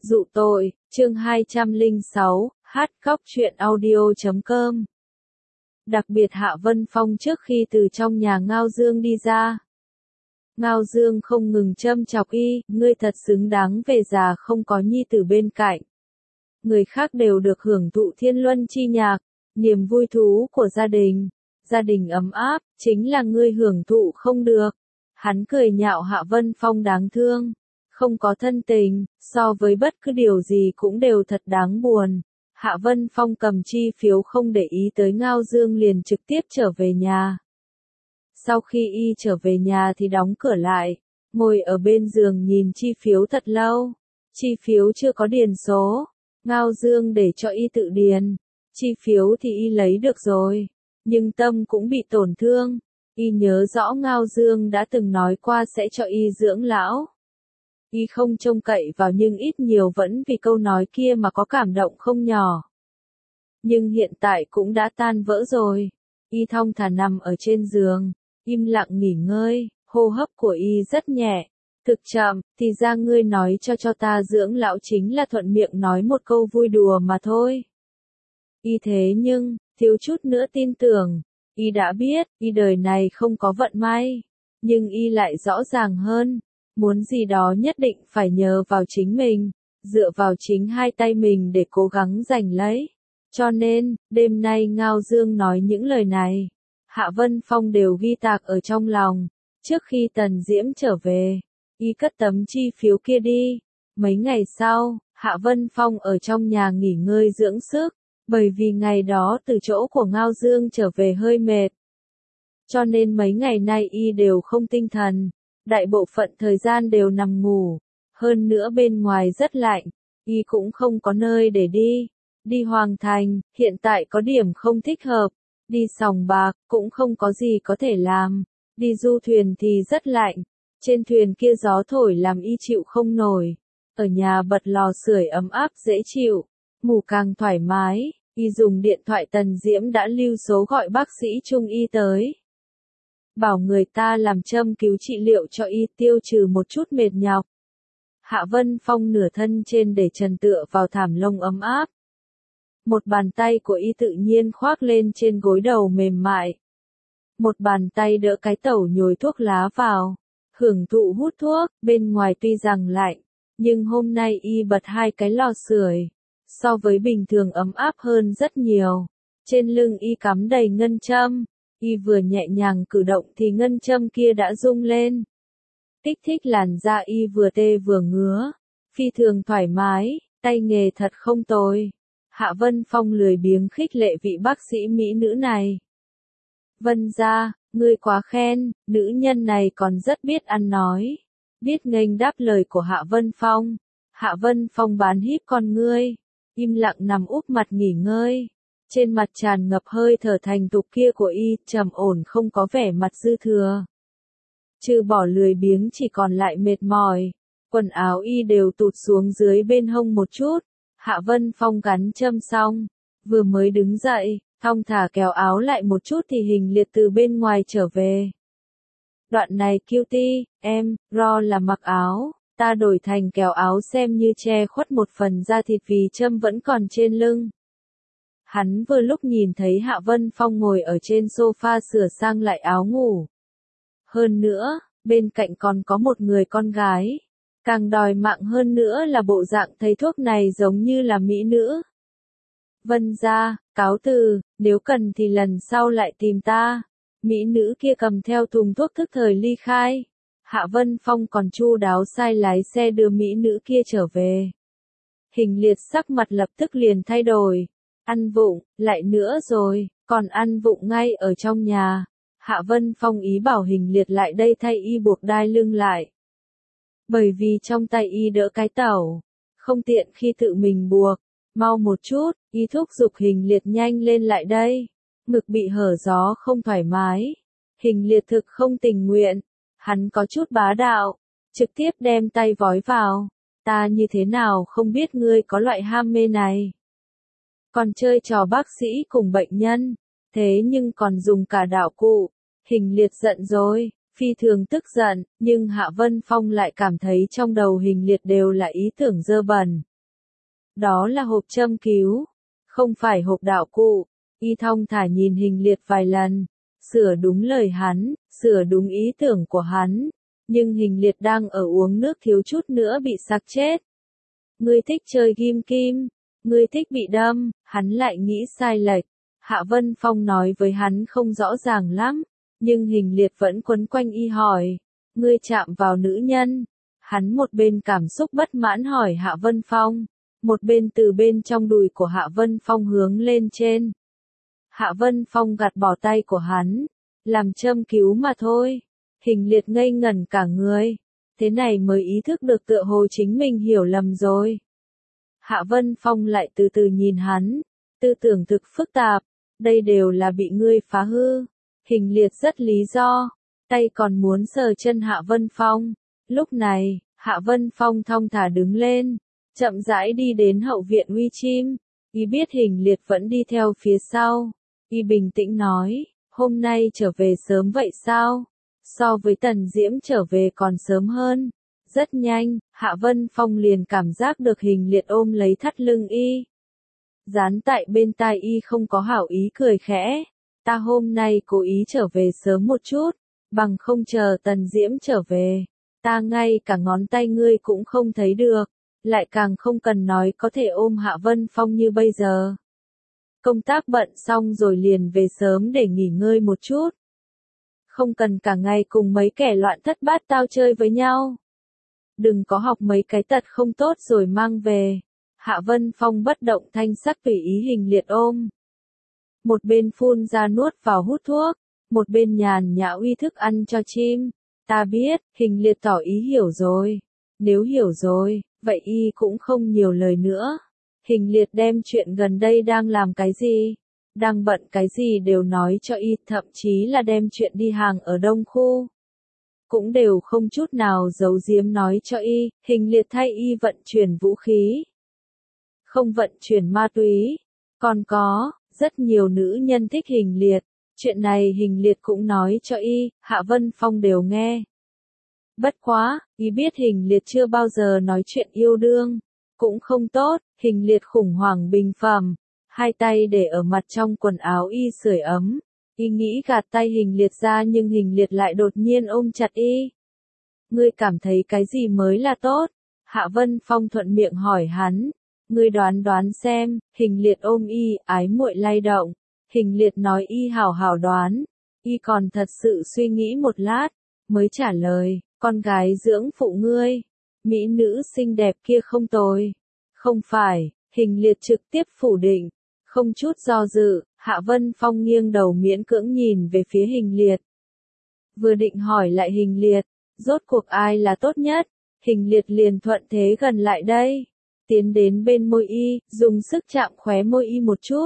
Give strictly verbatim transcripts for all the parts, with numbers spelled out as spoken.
Dụ tội, chương hai trăm lẻ sáu, hát khóc truyện audio chấm com. Đặc biệt Hạ Vân Phong trước khi từ trong nhà Ngao Dương đi ra. Ngao Dương không ngừng châm chọc y, ngươi thật xứng đáng về già không có nhi tử bên cạnh. Người khác đều được hưởng thụ thiên luân chi nhạc, niềm vui thú của gia đình. Gia đình ấm áp, chính là ngươi hưởng thụ không được. Hắn cười nhạo Hạ Vân Phong đáng thương. Không có thân tình, so với bất cứ điều gì cũng đều thật đáng buồn. Hạ Vân Phong cầm chi phiếu không để ý tới Ngao Dương liền trực tiếp trở về nhà. Sau khi y trở về nhà thì đóng cửa lại, ngồi ở bên giường nhìn chi phiếu thật lâu. Chi phiếu chưa có điền số, Ngao Dương để cho y tự điền. Chi phiếu thì y lấy được rồi, nhưng tâm cũng bị tổn thương. Y nhớ rõ Ngao Dương đã từng nói qua sẽ cho y dưỡng lão. Y không trông cậy vào nhưng ít nhiều vẫn vì câu nói kia mà có cảm động không nhỏ. Nhưng hiện tại cũng đã tan vỡ rồi. Y thong thả nằm ở trên giường, im lặng nghỉ ngơi, hô hấp của y rất nhẹ. Thực chậm, thì ra ngươi nói cho cho ta dưỡng lão chính là thuận miệng nói một câu vui đùa mà thôi. Y thế nhưng, thiếu chút nữa tin tưởng. Y đã biết, y đời này không có vận may. Nhưng y lại rõ ràng hơn. Muốn gì đó nhất định phải nhờ vào chính mình, dựa vào chính hai tay mình để cố gắng giành lấy. Cho nên, đêm nay Ngao Dương nói những lời này, Hạ Vân Phong đều ghi tạc ở trong lòng. Trước khi Tần Diễm trở về, y cất tấm chi phiếu kia đi. Mấy ngày sau, Hạ Vân Phong ở trong nhà nghỉ ngơi dưỡng sức, bởi vì ngày đó từ chỗ của Ngao Dương trở về hơi mệt. Cho nên mấy ngày nay y đều không tinh thần. Đại bộ phận thời gian đều nằm ngủ, hơn nữa bên ngoài rất lạnh, y cũng không có nơi để đi. Đi Hoàng Thành, hiện tại có điểm không thích hợp, đi sòng bạc, cũng không có gì có thể làm, đi du thuyền thì rất lạnh, trên thuyền kia gió thổi làm y chịu không nổi, ở nhà bật lò sưởi ấm áp dễ chịu, ngủ càng thoải mái, y dùng điện thoại Tần Diễm đã lưu số gọi bác sĩ Trung y tới. Bảo người ta làm châm cứu trị liệu cho y tiêu trừ một chút mệt nhọc. Hạ Vân Phong nửa thân trên để trần tựa vào thảm lông ấm áp. Một bàn tay của y tự nhiên khoác lên trên gối đầu mềm mại. Một bàn tay đỡ cái tẩu nhồi thuốc lá vào. Hưởng thụ hút thuốc, bên ngoài tuy rằng lạnh, nhưng hôm nay y bật hai cái lò sưởi. So với bình thường ấm áp hơn rất nhiều. Trên lưng y cắm đầy ngân châm. Y vừa nhẹ nhàng cử động thì ngân châm kia đã rung lên. Kích thích làn da y vừa tê vừa ngứa. Phi thường thoải mái, tay nghề thật không tồi. Hạ Vân Phong lười biếng khích lệ vị bác sĩ mỹ nữ này. Vân gia, ngươi quá khen, nữ nhân này còn rất biết ăn nói. Biết nghênh đáp lời của Hạ Vân Phong. Hạ Vân Phong bán híp con ngươi. Im lặng nằm úp mặt nghỉ ngơi. Trên mặt tràn ngập hơi thở thành thục kia của y, trầm ổn không có vẻ mặt dư thừa. Trừ bỏ lười biếng chỉ còn lại mệt mỏi. Quần áo y đều tụt xuống dưới bên hông một chút. Hạ Vân Phong gắn châm xong. Vừa mới đứng dậy, thong thả kéo áo lại một chút thì Hình Liệt từ bên ngoài trở về. Đoạn này Cutie, em, Ro là mặc áo. Ta đổi thành kéo áo xem như che khuất một phần da thịt vì châm vẫn còn trên lưng. Hắn vừa lúc nhìn thấy Hạ Vân Phong ngồi ở trên sofa sửa sang lại áo ngủ. Hơn nữa, bên cạnh còn có một người con gái. Càng đòi mạng hơn nữa là bộ dạng thầy thuốc này giống như là mỹ nữ. Vân gia, cáo từ, nếu cần thì lần sau lại tìm ta. Mỹ nữ kia cầm theo thùng thuốc thức thời ly khai. Hạ Vân Phong còn chu đáo sai lái xe đưa mỹ nữ kia trở về. Hình Liệt sắc mặt lập tức liền thay đổi. Ăn vụng, lại nữa rồi, còn ăn vụng ngay ở trong nhà. Hạ Vân Phong ý bảo Hình Liệt lại đây thay y buộc đai lưng lại. Bởi vì trong tay y đỡ cái tẩu, không tiện khi tự mình buộc. Mau một chút, y thúc giục Hình Liệt nhanh lên lại đây. Ngực bị hở gió không thoải mái. Hình Liệt thực không tình nguyện. Hắn có chút bá đạo, trực tiếp đem tay vói vào. Ta như thế nào không biết ngươi có loại ham mê này. Còn chơi trò bác sĩ cùng bệnh nhân, thế nhưng còn dùng cả đạo cụ. Hình Liệt giận rồi, phi thường tức giận, nhưng Hạ Vân Phong lại cảm thấy trong đầu Hình Liệt đều là ý tưởng dơ bẩn. Đó là hộp châm cứu, không phải hộp đạo cụ. Y thong thả nhìn Hình Liệt vài lần, sửa đúng lời hắn, sửa đúng ý tưởng của hắn. Nhưng Hình Liệt đang ở uống nước thiếu chút nữa bị sặc chết. Ngươi thích chơi ghim kim, ngươi thích bị đâm, hắn lại nghĩ sai lệch. Hạ Vân Phong nói với hắn không rõ ràng lắm, nhưng Hình Liệt vẫn quấn quanh y hỏi, ngươi chạm vào nữ nhân. Hắn một bên cảm xúc bất mãn hỏi Hạ Vân Phong, một bên từ bên trong đùi của Hạ Vân Phong hướng lên trên. Hạ Vân Phong gạt bỏ tay của hắn, làm châm cứu mà thôi. Hình Liệt ngây ngẩn cả người, thế này mới ý thức được tựa hồ chính mình hiểu lầm rồi. Hạ Vân Phong lại từ từ nhìn hắn, tư tưởng thực phức tạp, đây đều là bị ngươi phá hư. Hình Liệt rất lý do, tay còn muốn sờ chân Hạ Vân Phong. Lúc này, Hạ Vân Phong thong thả đứng lên, chậm rãi đi đến hậu viện uy chim. Y biết Hình Liệt vẫn đi theo phía sau. Y bình tĩnh nói, hôm nay trở về sớm vậy sao? So với Tần Diễm trở về còn sớm hơn. Rất nhanh, Hạ Vân Phong liền cảm giác được Hình Liệt ôm lấy thắt lưng y. Dán tại bên tai y không có hảo ý cười khẽ. Ta hôm nay cố ý trở về sớm một chút, bằng không chờ Tần Diễm trở về. Ta ngay cả ngón tay ngươi cũng không thấy được, lại càng không cần nói có thể ôm Hạ Vân Phong như bây giờ. Công tác bận xong rồi liền về sớm để nghỉ ngơi một chút. Không cần cả ngày cùng mấy kẻ loạn thất bát tao chơi với nhau. Đừng có học mấy cái tật không tốt rồi mang về. Hạ Vân Phong bất động thanh sắc tùy ý Hình Liệt ôm. Một bên phun ra nuốt vào hút thuốc, một bên nhàn nhã uy thức ăn cho chim. Ta biết, Hình Liệt tỏ ý hiểu rồi. Nếu hiểu rồi, vậy y cũng không nhiều lời nữa. Hình Liệt đem chuyện gần đây đang làm cái gì, đang bận cái gì đều nói cho y, thậm chí là đem chuyện đi hàng ở Đông Khu. Cũng đều không chút nào giấu giếm nói cho y. Hình Liệt thay y vận chuyển vũ khí, không vận chuyển ma túy. Còn có, rất nhiều nữ nhân thích Hình Liệt. Chuyện này Hình Liệt cũng nói cho y, Hạ Vân Phong đều nghe. Bất quá, y biết Hình Liệt chưa bao giờ nói chuyện yêu đương, cũng không tốt. Hình Liệt khủng hoảng bình phẩm, hai tay để ở mặt trong quần áo y sưởi ấm. Y nghĩ gạt tay Hình Liệt ra nhưng Hình Liệt lại đột nhiên ôm chặt y. Ngươi cảm thấy cái gì mới là tốt? Hạ Vân Phong thuận miệng hỏi hắn. Ngươi đoán đoán xem. Hình Liệt ôm y, ái muội lay động. Hình Liệt nói y hảo hảo đoán. Y còn thật sự suy nghĩ một lát, mới trả lời, con gái dưỡng phụ ngươi. Mỹ nữ xinh đẹp kia không tồi. Không phải. Hình Liệt trực tiếp phủ định. Không chút do dự, Hạ Vân Phong nghiêng đầu miễn cưỡng nhìn về phía Hình Liệt. Vừa định hỏi lại Hình Liệt, rốt cuộc ai là tốt nhất? Hình Liệt liền thuận thế gần lại đây, tiến đến bên môi y, dùng sức chạm khóe môi y một chút.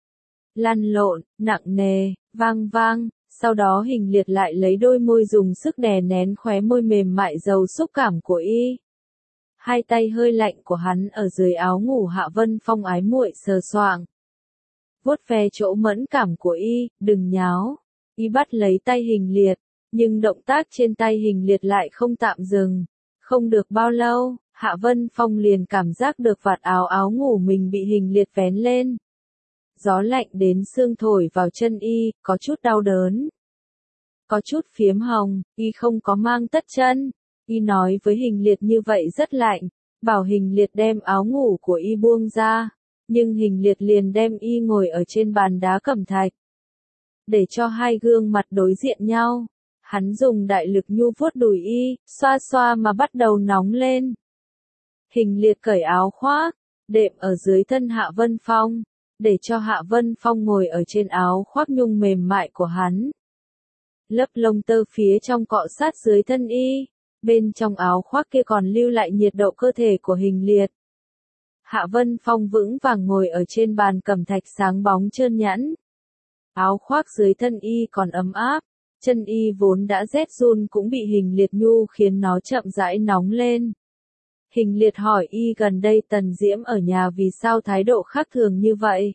Lăn lộn, nặng nề, vang vang, sau đó Hình Liệt lại lấy đôi môi dùng sức đè nén khóe môi mềm mại giàu xúc cảm của y. Hai tay hơi lạnh của hắn ở dưới áo ngủ Hạ Vân Phong ái muội sờ soạng, vuốt ve chỗ mẫn cảm của y, đừng nháo. Y bắt lấy tay Hình Liệt, nhưng động tác trên tay Hình Liệt lại không tạm dừng. Không được bao lâu, Hạ Vân Phong liền cảm giác được vạt áo áo ngủ mình bị Hình Liệt vén lên. Gió lạnh đến xương thổi vào chân y, có chút đau đớn, có chút phiếm hồng. Y không có mang tất chân. Y nói với Hình Liệt như vậy rất lạnh, bảo Hình Liệt đem áo ngủ của y buông ra. Nhưng Hình Liệt liền đem y ngồi ở trên bàn đá cẩm thạch, để cho hai gương mặt đối diện nhau. Hắn dùng đại lực nhu vuốt đùi y, xoa xoa mà bắt đầu nóng lên. Hình Liệt cởi áo khoác, đệm ở dưới thân Hạ Vân Phong, để cho Hạ Vân Phong ngồi ở trên áo khoác nhung mềm mại của hắn. Lớp lông tơ phía trong cọ sát dưới thân y, bên trong áo khoác kia còn lưu lại nhiệt độ cơ thể của Hình Liệt. Hạ Vân Phong vững vàng ngồi ở trên bàn cẩm thạch sáng bóng trơn nhẵn. Áo khoác dưới thân y còn ấm áp, chân y vốn đã rét run cũng bị Hình Liệt nhu khiến nó chậm rãi nóng lên. Hình Liệt hỏi y gần đây Tần Diễm ở nhà vì sao thái độ khác thường như vậy.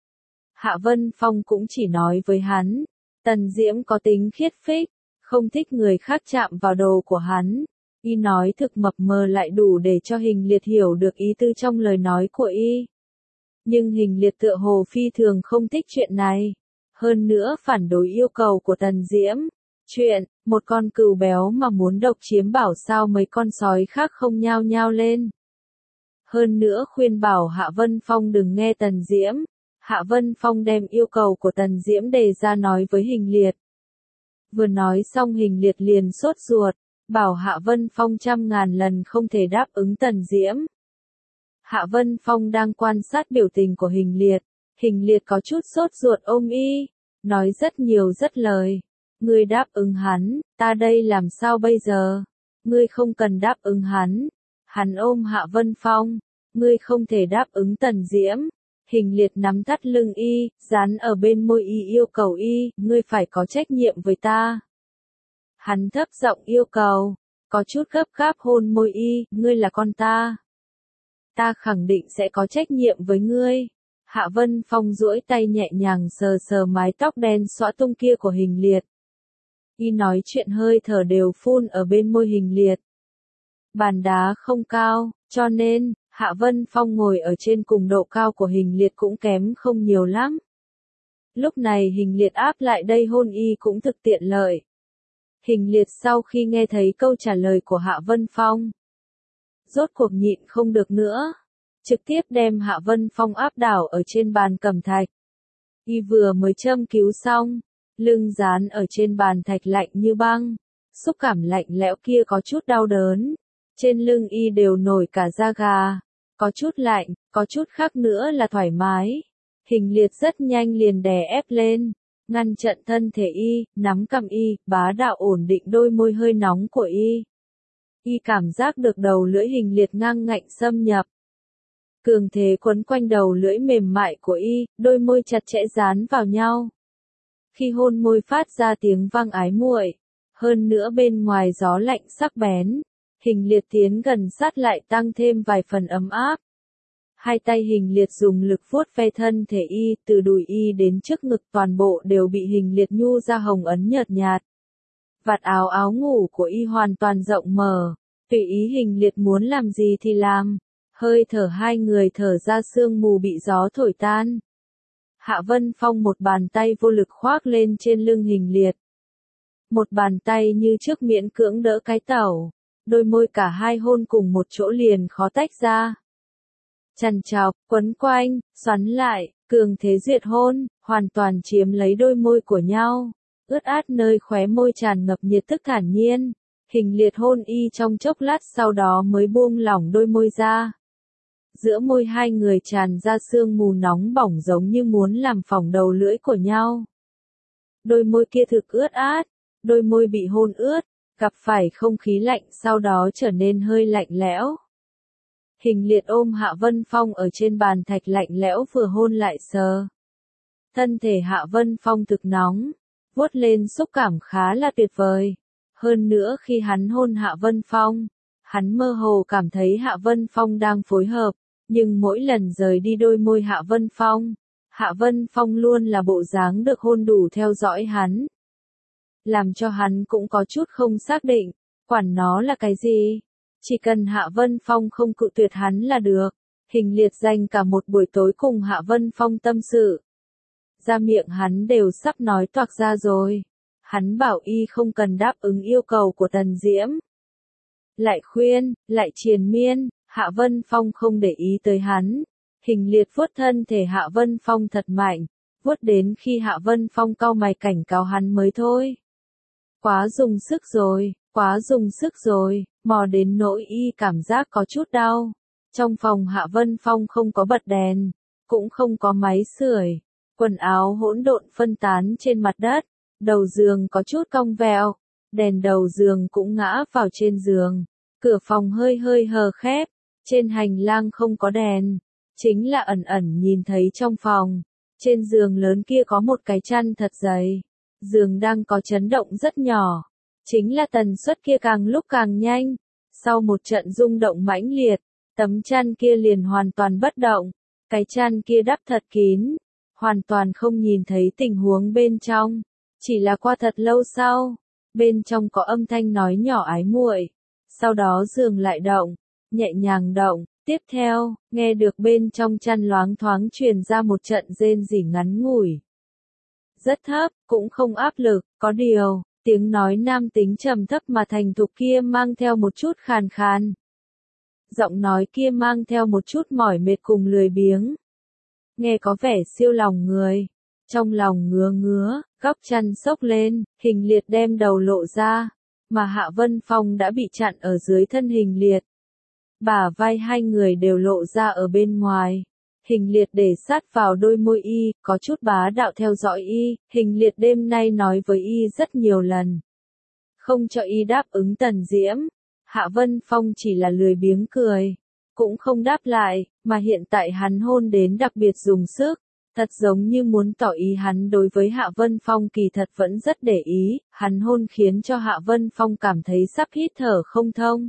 Hạ Vân Phong cũng chỉ nói với hắn, Tần Diễm có tính khiết phích, không thích người khác chạm vào đồ của hắn. Y nói thực mập mờ lại đủ để cho Hình Liệt hiểu được ý tư trong lời nói của Y. Nhưng Hình Liệt tựa hồ phi thường không thích chuyện này. Hơn nữa phản đối yêu cầu của Tần Diễm. Chuyện, một con cừu béo mà muốn độc chiếm bảo sao mấy con sói khác không nhao nhao lên. Hơn nữa khuyên bảo Hạ Vân Phong đừng nghe Tần Diễm. Hạ Vân Phong đem yêu cầu của Tần Diễm đề ra nói với Hình Liệt. Vừa nói xong Hình Liệt liền sốt ruột, bảo Hạ Vân Phong trăm ngàn lần không thể đáp ứng Tần Diễm. Hạ Vân Phong đang quan sát biểu tình của Hình Liệt. Hình Liệt có chút sốt ruột ôm Y, nói rất nhiều rất lời. Ngươi đáp ứng hắn, ta đây làm sao bây giờ? Ngươi không cần đáp ứng hắn. Hắn ôm Hạ Vân Phong, ngươi không thể đáp ứng Tần Diễm. Hình Liệt nắm thắt lưng Y, dán ở bên môi Y yêu cầu Y, ngươi phải có trách nhiệm với ta. Hắn thấp giọng yêu cầu, có chút gấp gáp hôn môi Y, ngươi là con ta. Ta khẳng định sẽ có trách nhiệm với ngươi. Hạ Vân Phong duỗi tay nhẹ nhàng sờ sờ mái tóc đen xõa tung kia của Hình Liệt. Y nói chuyện hơi thở đều phun ở bên môi Hình Liệt. Bàn đá không cao, cho nên, Hạ Vân Phong ngồi ở trên cùng độ cao của Hình Liệt cũng kém không nhiều lắm. Lúc này Hình Liệt áp lại đây hôn Y cũng thực tiện lợi. Hình Liệt sau khi nghe thấy câu trả lời của Hạ Vân Phong, rốt cuộc nhịn không được nữa, trực tiếp đem Hạ Vân Phong áp đảo ở trên bàn cẩm thạch. Y vừa mới châm cứu xong, lưng dán ở trên bàn thạch lạnh như băng, xúc cảm lạnh lẽo kia có chút đau đớn, trên lưng Y đều nổi cả da gà, có chút lạnh, có chút khác nữa là thoải mái. Hình Liệt rất nhanh liền đè ép lên, ngăn chặn thân thể Y, nắm cầm Y, bá đạo ổn định đôi môi hơi nóng của Y. Y cảm giác được đầu lưỡi Hình Liệt ngang ngạnh xâm nhập. Cường thế quấn quanh đầu lưỡi mềm mại của Y, đôi môi chặt chẽ dán vào nhau. Khi hôn môi phát ra tiếng vang ái muội, hơn nữa bên ngoài gió lạnh sắc bén, Hình Liệt tiến gần sát lại tăng thêm vài phần ấm áp. Hai tay Hình Liệt dùng lực vuốt ve thân thể Y, từ đùi Y đến trước ngực toàn bộ đều bị Hình Liệt nhu ra hồng ấn nhợt nhạt. Vạt áo áo ngủ của Y hoàn toàn rộng mở, tùy ý Hình Liệt muốn làm gì thì làm, hơi thở hai người thở ra sương mù bị gió thổi tan. Hạ Vân Phong một bàn tay vô lực khoác lên trên lưng Hình Liệt. Một bàn tay như trước miễn cưỡng đỡ cái tẩu, đôi môi cả hai hôn cùng một chỗ liền khó tách ra. Chằn chọc, quấn quanh, xoắn lại, cường thế duyệt hôn, hoàn toàn chiếm lấy đôi môi của nhau. Ướt át nơi khóe môi tràn ngập nhiệt tức thản nhiên. Hình Liệt hôn Y trong chốc lát sau đó mới buông lỏng đôi môi ra. Giữa môi hai người tràn ra sương mù nóng bỏng giống như muốn làm phỏng đầu lưỡi của nhau. Đôi môi kia thực ướt át, đôi môi bị hôn ướt, gặp phải không khí lạnh sau đó trở nên hơi lạnh lẽo. Hình Liệt ôm Hạ Vân Phong ở trên bàn thạch lạnh lẽo vừa hôn lại sờ. Thân thể Hạ Vân Phong thực nóng, vuốt lên xúc cảm khá là tuyệt vời. Hơn nữa khi hắn hôn Hạ Vân Phong, hắn mơ hồ cảm thấy Hạ Vân Phong đang phối hợp, nhưng mỗi lần rời đi đôi môi Hạ Vân Phong, Hạ Vân Phong luôn là bộ dáng được hôn đủ theo dõi hắn. Làm cho hắn cũng có chút không xác định, quản nó là cái gì. Chỉ cần Hạ Vân Phong không cự tuyệt hắn là được. Hình Liệt dành cả một buổi tối cùng Hạ Vân Phong tâm sự. Ra miệng hắn đều sắp nói toạc ra rồi. Hắn bảo Y không cần đáp ứng yêu cầu của Tần Diễm. Lại khuyên, lại triền miên, Hạ Vân Phong không để ý tới hắn. Hình Liệt vuốt thân thể Hạ Vân Phong thật mạnh, vuốt đến khi Hạ Vân Phong cau mày cảnh cáo hắn mới thôi. Quá dùng sức rồi, quá dùng sức rồi, mò đến nỗi Y cảm giác có chút đau. Trong phòng Hạ Vân Phong không có bật đèn, cũng không có máy sưởi, quần áo hỗn độn phân tán trên mặt đất, đầu giường có chút cong vẹo, đèn đầu giường cũng ngã vào trên giường, cửa phòng hơi hơi hờ khép, trên hành lang không có đèn, chính là ẩn ẩn nhìn thấy trong phòng, trên giường lớn kia có một cái chăn thật dày, giường đang có chấn động rất nhỏ, chính là tần suất kia càng lúc càng nhanh, sau một trận rung động mãnh liệt, tấm chăn kia liền hoàn toàn bất động, cái chăn kia đắp thật kín, hoàn toàn không nhìn thấy tình huống bên trong, chỉ là qua thật lâu sau, bên trong có âm thanh nói nhỏ ái muội, Sau đó giường lại động, nhẹ nhàng động, tiếp theo, nghe được bên trong chăn loáng thoáng truyền ra một trận rên rỉ ngắn ngủi. Rất thấp, cũng không áp lực, có điều, tiếng nói nam tính trầm thấp mà thành thục kia mang theo một chút khàn khàn. Giọng nói kia mang theo một chút mỏi mệt cùng lười biếng. Nghe có vẻ siêu lòng người. Trong lòng ngứa ngứa, góc chăn xốc lên, Hình Liệt đem đầu lộ ra, mà Hạ Vân Phong đã bị chặn ở dưới thân Hình Liệt. Bả vai hai người đều lộ ra ở bên ngoài. Hình Liệt để sát vào đôi môi y, có chút bá đạo theo dõi y, Hình Liệt đêm nay nói với y rất nhiều lần. Không cho y đáp ứng Tần Diễm, Hạ Vân Phong chỉ là lười biếng cười, cũng không đáp lại, mà hiện tại hắn hôn đến đặc biệt dùng sức, thật giống như muốn tỏ ý hắn đối với Hạ Vân Phong kỳ thật vẫn rất để ý, hắn hôn khiến cho Hạ Vân Phong cảm thấy sắp hít thở không thông.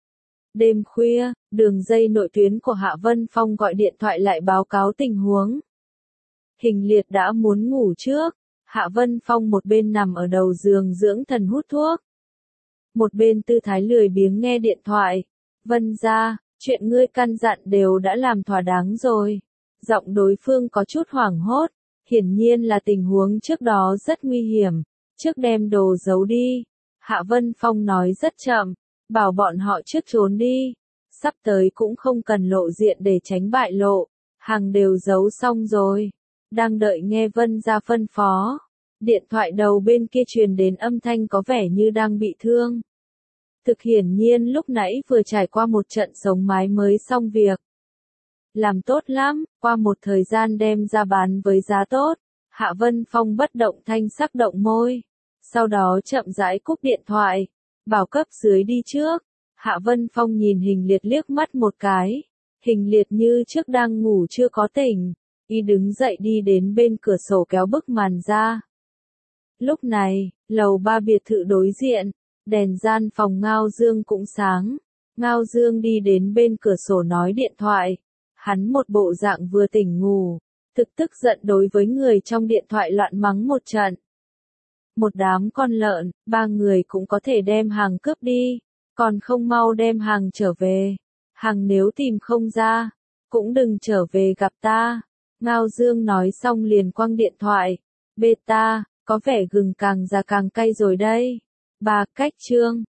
Đêm khuya, đường dây nội tuyến của Hạ Vân Phong gọi điện thoại lại báo cáo tình huống. Hình Liệt đã muốn ngủ trước, Hạ Vân Phong một bên nằm ở đầu giường dưỡng thần hút thuốc. Một bên tư thái lười biếng nghe điện thoại. Vân gia, chuyện ngươi căn dặn đều đã làm thỏa đáng rồi. Giọng đối phương có chút hoảng hốt, hiển nhiên là tình huống trước đó rất nguy hiểm. Trước đem đồ giấu đi. Hạ Vân Phong nói rất chậm, bảo bọn họ trước trốn đi. Sắp tới cũng không cần lộ diện để tránh bại lộ. Hàng đều giấu xong rồi. Đang đợi nghe Vân gia phân phó. Điện thoại đầu bên kia truyền đến âm thanh có vẻ như đang bị thương. Thực hiển nhiên lúc nãy vừa trải qua một trận sống mái mới xong việc. Làm tốt lắm, qua một thời gian đem ra bán với giá tốt. Hạ Vân Phong bất động thanh sắc động môi. Sau đó chậm rãi cúp điện thoại. Bảo cấp dưới đi trước. Hạ Vân Phong nhìn Hình Liệt liếc mắt một cái. Hình Liệt như trước đang ngủ chưa có tỉnh. Y đứng dậy đi đến bên cửa sổ kéo bức màn ra. Lúc này, lầu ba biệt thự đối diện, đèn gian phòng Ngao Dương cũng sáng. Ngao Dương đi đến bên cửa sổ nói điện thoại. Hắn một bộ dạng vừa tỉnh ngủ, thực tức giận đối với người trong điện thoại loạn mắng một trận. Một đám con lợn, ba người cũng có thể đem hàng cướp đi, còn không mau đem hàng trở về. Hàng nếu tìm không ra, cũng đừng trở về gặp ta. Ngao Dương nói xong liền quăng điện thoại. Beta, có vẻ gừng càng già càng cay rồi đây. Ba cách chương.